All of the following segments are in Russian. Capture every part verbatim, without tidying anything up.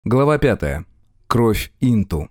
Глава пятая. Кровь Инту.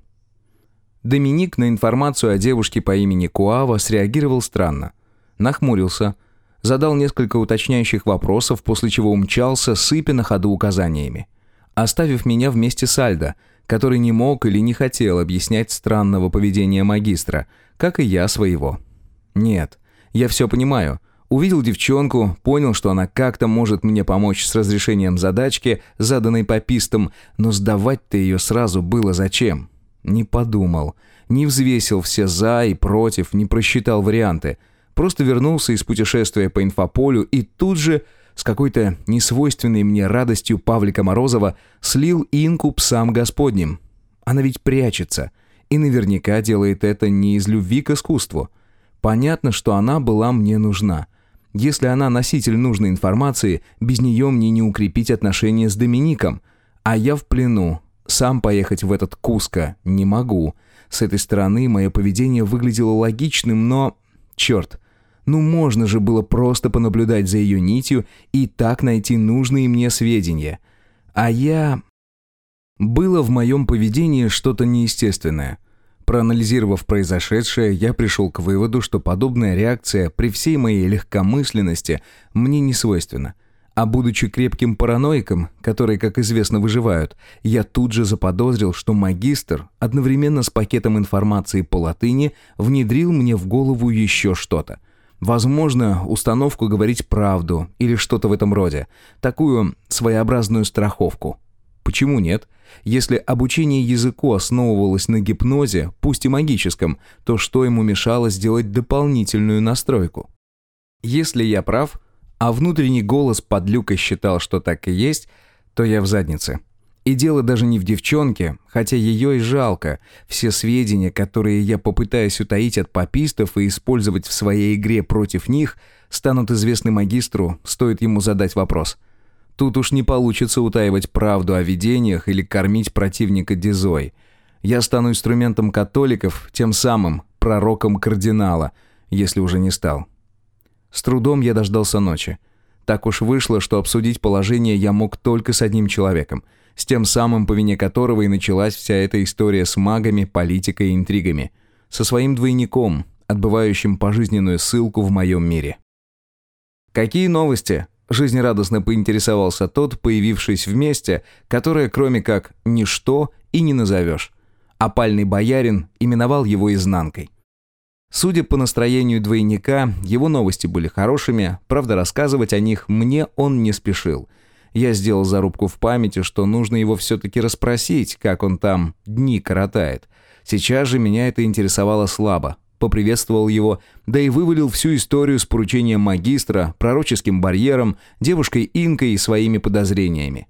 Доминик на информацию о девушке по имени Куава среагировал странно. Нахмурился, задал несколько уточняющих вопросов, после чего умчался, сыпя на ходу указаниями. Оставив меня вместе с Альдо, который не мог или не хотел объяснять странного поведения магистра, как и я своего. Нет, я все понимаю. Увидел девчонку, понял, что она как-то может мне помочь с разрешением задачки, заданной попистом, но сдавать-то ее сразу было зачем? Не подумал, не взвесил все «за» и «против», не просчитал варианты. Просто вернулся из путешествия по инфополю и тут же, с какой-то несвойственной мне радостью Павлика Морозова, слил инку псам господним. Она ведь прячется, и наверняка делает это не из любви к искусству. Понятно, что она была мне нужна. Если она носитель нужной информации, без нее мне не укрепить отношения с Домиником. А я в плену. Сам поехать в этот Куско не могу. С этой стороны мое поведение выглядело логичным, но... Черт, ну можно же было просто понаблюдать за ее нитью и так найти нужные мне сведения. А я... Было в моем поведении что-то неестественное. Проанализировав произошедшее, я пришел к выводу, что подобная реакция при всей моей легкомысленности мне не свойственна. А будучи крепким параноиком, которые, как известно, выживают, я тут же заподозрил, что магистр одновременно с пакетом информации по латыни внедрил мне в голову еще что-то. Возможно, установку говорить правду или что-то в этом роде. Такую своеобразную страховку. Почему нет? Если обучение языку основывалось на гипнозе, пусть и магическом, то что ему мешало сделать дополнительную настройку? Если я прав, а внутренний голос подлюка считал, что так и есть, то я в заднице. И дело даже не в девчонке, хотя ее и жалко. Все сведения, которые я попытаюсь утаить от попистов и использовать в своей игре против них, станут известны магистру, стоит ему задать вопрос. Тут уж не получится утаивать правду о видениях или кормить противника дезой. Я стану инструментом католиков, тем самым пророком кардинала, если уже не стал. С трудом я дождался ночи. Так уж вышло, что обсудить положение я мог только с одним человеком, с тем самым, по вине которого и началась вся эта история с магами, политикой и интригами. Со своим двойником, отбывающим пожизненную ссылку в моем мире. «Какие новости?» — жизнерадостно поинтересовался тот, появившись в месте, которое кроме как «ничто» и не назовешь. Опальный боярин именовал его изнанкой. Судя по настроению двойника, его новости были хорошими, правда, рассказывать о них мне он не спешил. Я сделал зарубку в памяти, что нужно его все-таки расспросить, как он там дни коротает. Сейчас же меня это интересовало слабо. Поприветствовал его, да и вывалил всю историю с поручением магистра, пророческим барьером, девушкой Инкой и своими подозрениями.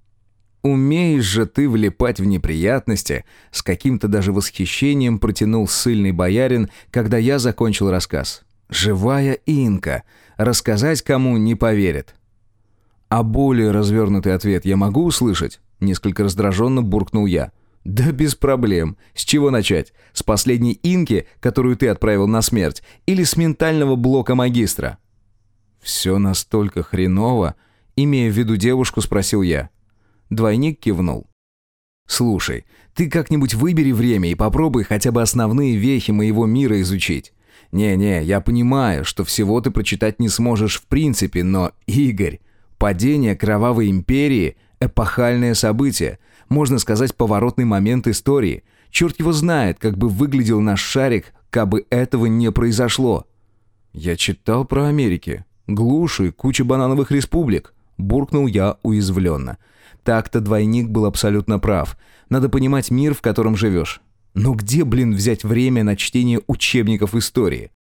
«Умеешь же ты влипать в неприятности», — с каким-то даже восхищением протянул ссыльный боярин, когда я закончил рассказ. «Живая Инка. Рассказать кому не поверит». «А более развернутый ответ я могу услышать?» — несколько раздраженно буркнул я. «Да без проблем. С чего начать? С последней инки, которую ты отправил на смерть, или с ментального блока магистра?» «Все настолько хреново?» — имея в виду девушку, спросил я. Двойник кивнул. «Слушай, ты как-нибудь выбери время и попробуй хотя бы основные вехи моего мира изучить. Не-не, я понимаю, что всего ты прочитать не сможешь в принципе, но, Игорь, падение Кровавой Империи — эпохальное событие, можно сказать, поворотный момент истории. Черт его знает, как бы выглядел наш шарик, кабы этого не произошло». «Я читал про Америки. Глушь и куча банановых республик», — буркнул я уязвленно. Так-то двойник был абсолютно прав. Надо понимать мир, в котором живешь. Но где, блин, взять время на чтение учебников истории?